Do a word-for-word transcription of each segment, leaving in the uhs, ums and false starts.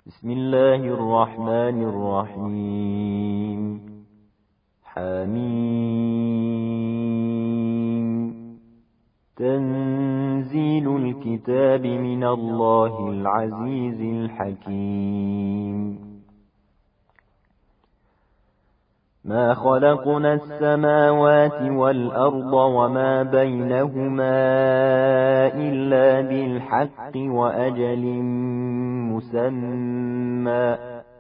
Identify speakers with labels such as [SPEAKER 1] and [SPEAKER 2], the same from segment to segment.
[SPEAKER 1] بسم الله الرحمن الرحيم حميم تنزيل الكتاب من الله العزيز الحكيم ما خلقنا السماوات والأرض وما بينهما إلا بالحق وأجل مسمى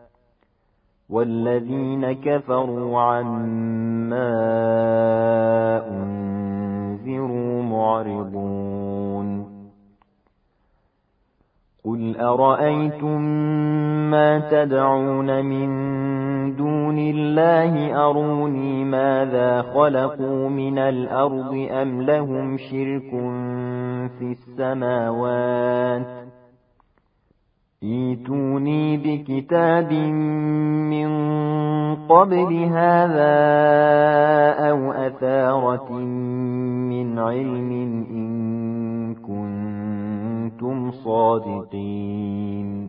[SPEAKER 1] والذين كفروا عما أنذروا معرضون قل أرأيتم ما تدعون من دون الله أروني ماذا خلقوا من الأرض أم لهم شرك في السماوات ائتوني بكتاب من قبل هذا أو أثارة من علم إن كنتم صادقين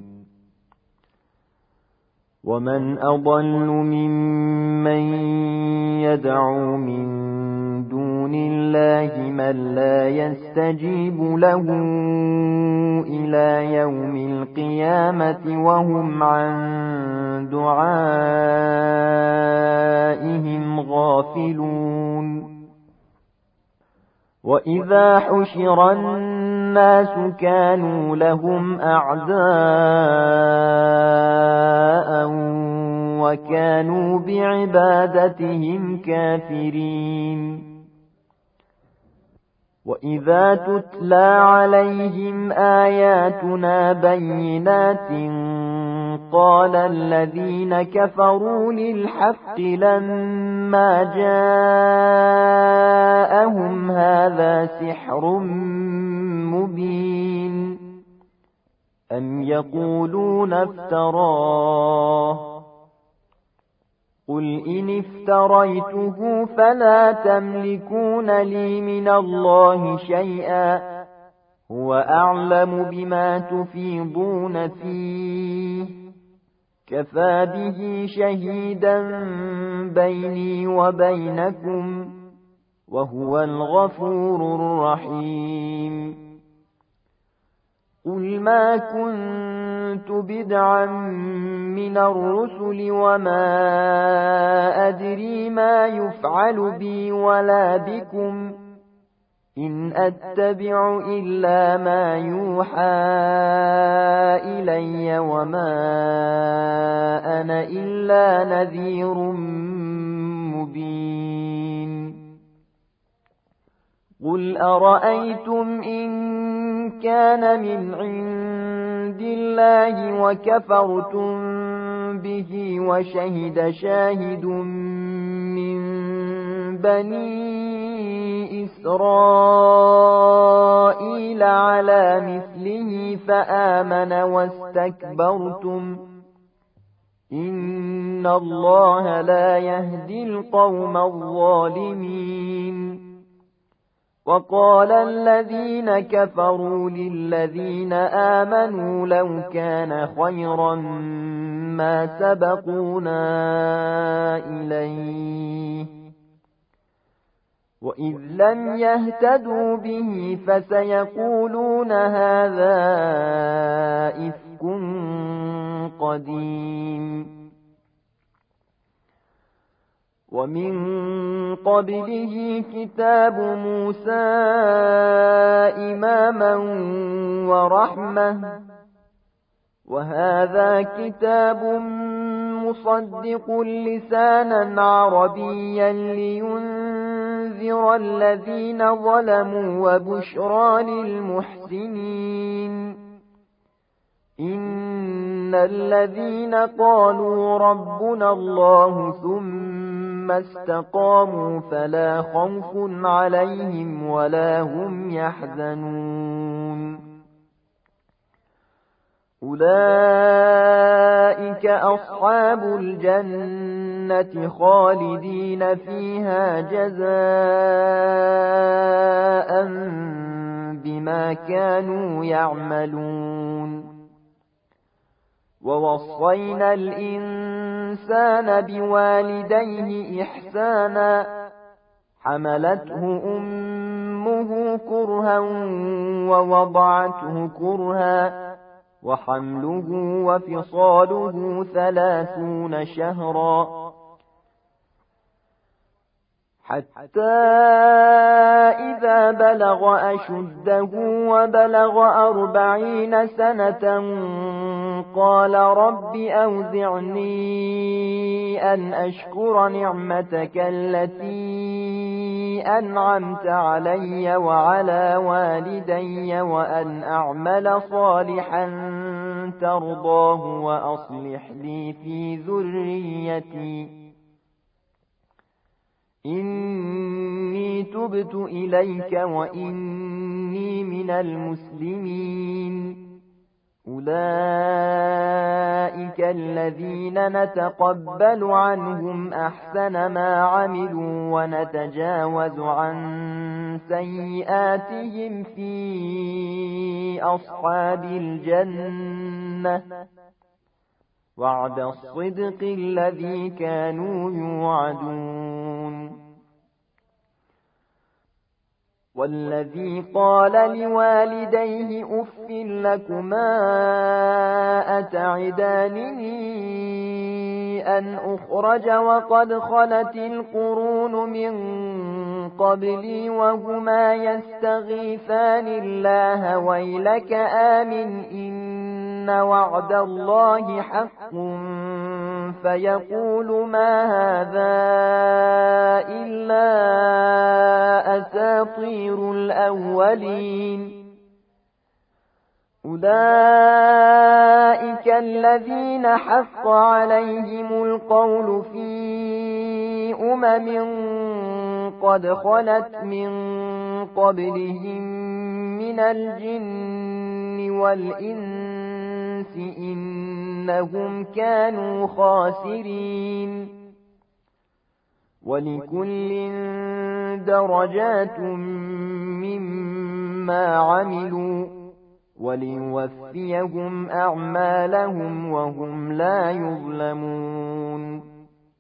[SPEAKER 1] ومن أضل ممن يدعو من دون الله من لا يستجيب له إلى يوم القيامة وهم عن دعائهم غافلون وإذا حشر الناس كانوا لهم أعداء وكانوا بعبادتهم كافرين وإذا تتلى عليهم آياتنا بينات قال الذين كفروا للحق لما جاءهم هذا سحر مبين أم يقولون افتراه قل إن افتريته فلا تملكون لي من الله شيئا هو أعلم بما تفيضون فيه كفى به شهيدا بيني وبينكم وهو الغفور الرحيم قل ما كنت بدعا من الرسل وما أدري ما يفعل بي ولا بكم إن أتبع إلا ما يوحى إلي وما أنا إلا نذير مبين قل أرأيتم إن كان من عند الله وكفرتم به وشهد شاهد من بني إسرائيل على مثله فآمن واستكبرتم إن الله لا يهدي القوم الظالمين وقال الذين كفروا للذين آمنوا لو كان خيرا ما سبقونا إليه وإذ لم يهتدوا به فسيقولون هذا إفك قديم ومن قبله كتاب موسى إماما ورحمة وهذا كتاب مصدق لسانا عربيا لينذر الذين ظلموا وبشرى للمحسنين إن الذين قالوا ربنا الله ثم استقاموا فلا خوف عليهم ولا هم يحزنون أولئك أصحاب الجنة خالدين فيها جزاء بما كانوا يعملون ووصينا الإنسان بوالديه إحسانا حملته أمه كرها ووضعته كرها وحمله وفصاله ثلاثون شهرا حتى إذا بلغ أشده وبلغ أربعين سنة قال رب أوزعني أن أشكر نعمتك التي أنعمت علي وعلى والدي وأن أعمل صالحا ترضاه وأصلح لي في ذريتي إني تبت إليك وإني من المسلمين أولئك الذين نتقبل عنهم أحسن ما عملوا ونتجاوز عن سيئاتهم في أصحاب الجنة وعد الصدق الذي كانوا يوعدون والذي قال لوالديه أف لكما أتعدانني أن أخرج وقد خلت القرون من قبلي وهما يستغيثان الله ويلك آمن إن وعد الله حق فيقول ما هذا إلا أساطير الأولين أولئك الذين حق عليهم القول في أمم قد خلت من قبلهم من الجن والإنس إنهم كانوا خاسرين ولكل درجات مما عملوا وليوفيهم أعمالهم وهم لا يظلمون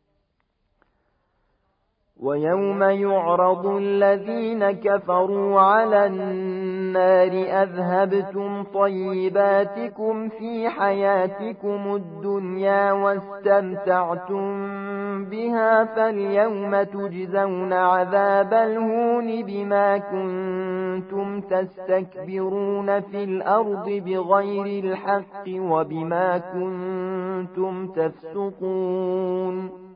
[SPEAKER 1] ويوم يعرض الذين كفروا على النار أذهبتم طيباتكم في حياتكم الدنيا واستمتعتم بها فاليوم تجزون عذاب الهون بما كنتم تستكبرون في الأرض بغير الحق وبما كنتم تفسقون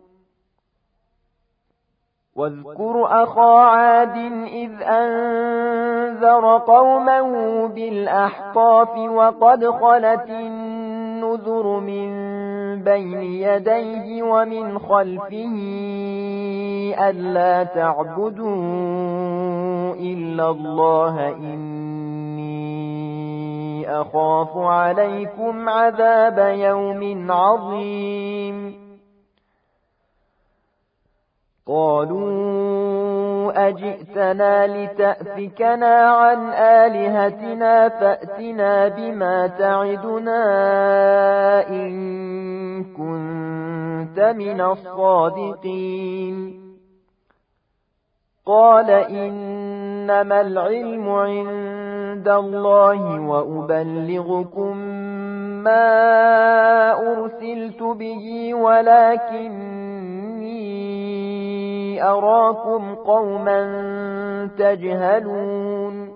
[SPEAKER 1] واذكر أخا عاد إذ أنذر قومه بالأحقاف وقد خلت النذر من بين يديه ومن خلفه ألا تعبدوا إلا الله إني أخاف عليكم عذاب يوم عظيم قالوا أجئتنا لتأفكنا عن آلهتنا فأتنا بما تعدنا إن كنت من الصادقين قال إنما العلم عند الله وأبلغكم ما أرسلت به ولكني أراكم قوما تجهلون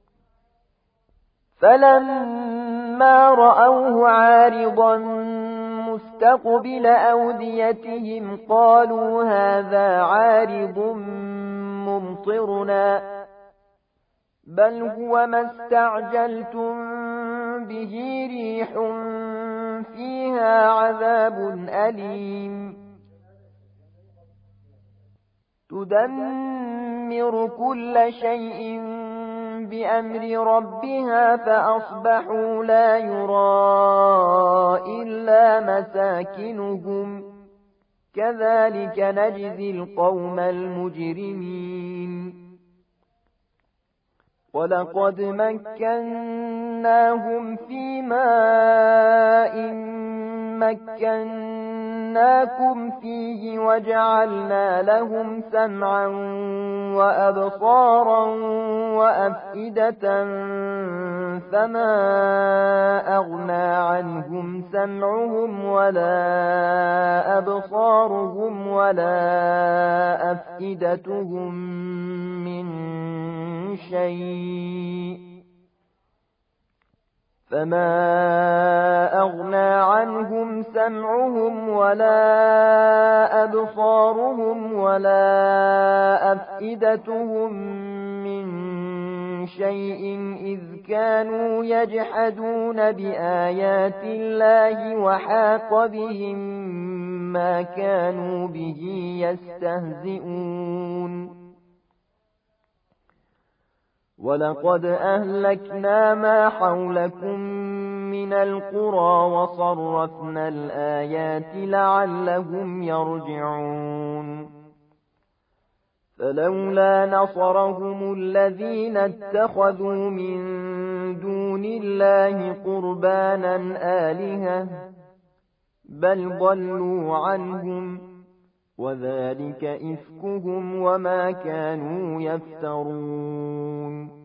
[SPEAKER 1] فلما رأوه عارضا مستقبل أوديتهم قالوا هذا عارض ممطرنا بل هو ما استعجلتم به ريح فيها عذاب أليم تدمر كل شيء بأمر ربها فأصبحوا لا يرى إلا مساكنهم كذلك نجزي القوم المجرمين ولقد مكناهم في ماء مكناكم فيه وجعلنا لهم سمعا وأبصارا وأفئدة فما أغنى عنهم سمعهم ولا أبصارهم ولا أفئدتهم من شيء فما أغنى عنهم سمعهم ولا أبصارهم ولا أفئدتهم من شيء إذ كانوا يجحدون بآيات الله وحاق بهم ما كانوا به يستهزئون ولقد أهلكنا ما حولكم من القرى وصرفنا الآيات لعلهم يرجعون فلولا نصرهم الذين اتخذوا من دون الله قربانا آلهة بل ضلوا عنهم وذلك إفكهم وما كانوا يفترون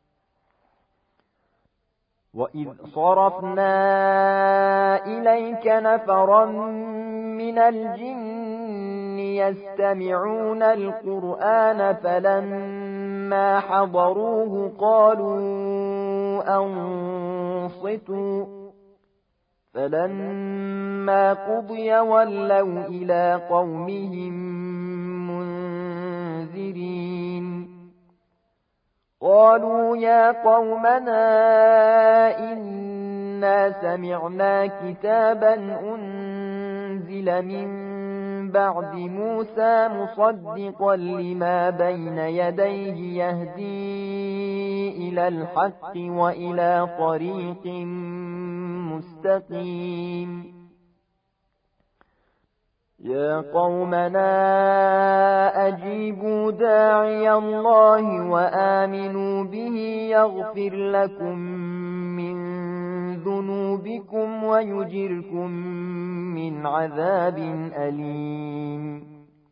[SPEAKER 1] وإذ صرفنا إليك نفرا من الجن يستمعون القرآن فلما حضروه قالوا أنصتوا فلما قضي ولوا إلى قومهم منذرين قالوا يا قومنا إنا سمعنا كتابا أنزل من بعد موسى مصدقا لما بين يديه يهدي إلى الحق وإلى طريق مستقيم يا قومنا أجيبوا داعي الله وآمنوا به يغفر لكم من ذنوبكم ويجركم من عذاب أليم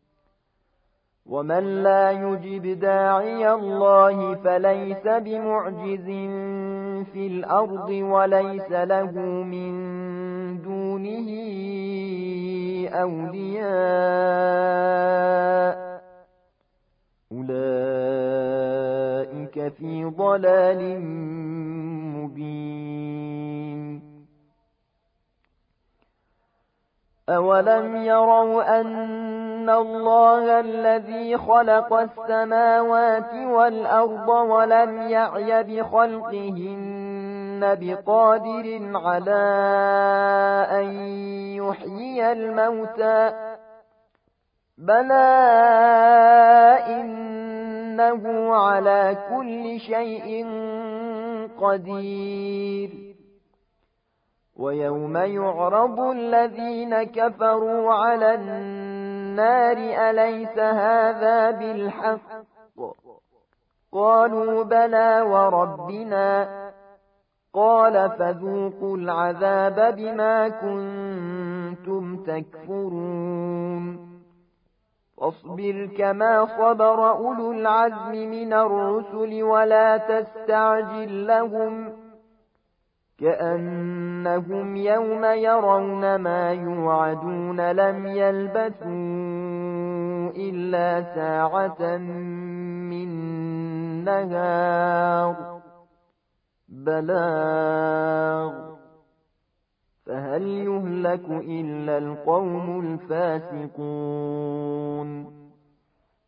[SPEAKER 1] ومن لا يجب داعي الله فليس بمعجز في الأرض وليس له من دونه أولياء أولئك في ضلال مبين أولم يروا أن الله الذي خلق السماوات والأرض ولم يعي بخلقهن بقادر على أن يحيي الموتى بلى إنه على كل شيء قدير ويوم يعرض الذين كفروا على النار أليس هذا بالحق قالوا بلى وربنا قال فذوقوا العذاب بما كنتم تكفرون فاصبر كما صبر أولو العزم من الرسل ولا تستعجل لهم كأنهم يوم يرون ما يوعدون لم يلبثوا إلا ساعة من نهار بلاغ فهل يهلك إلا القوم الفاسقون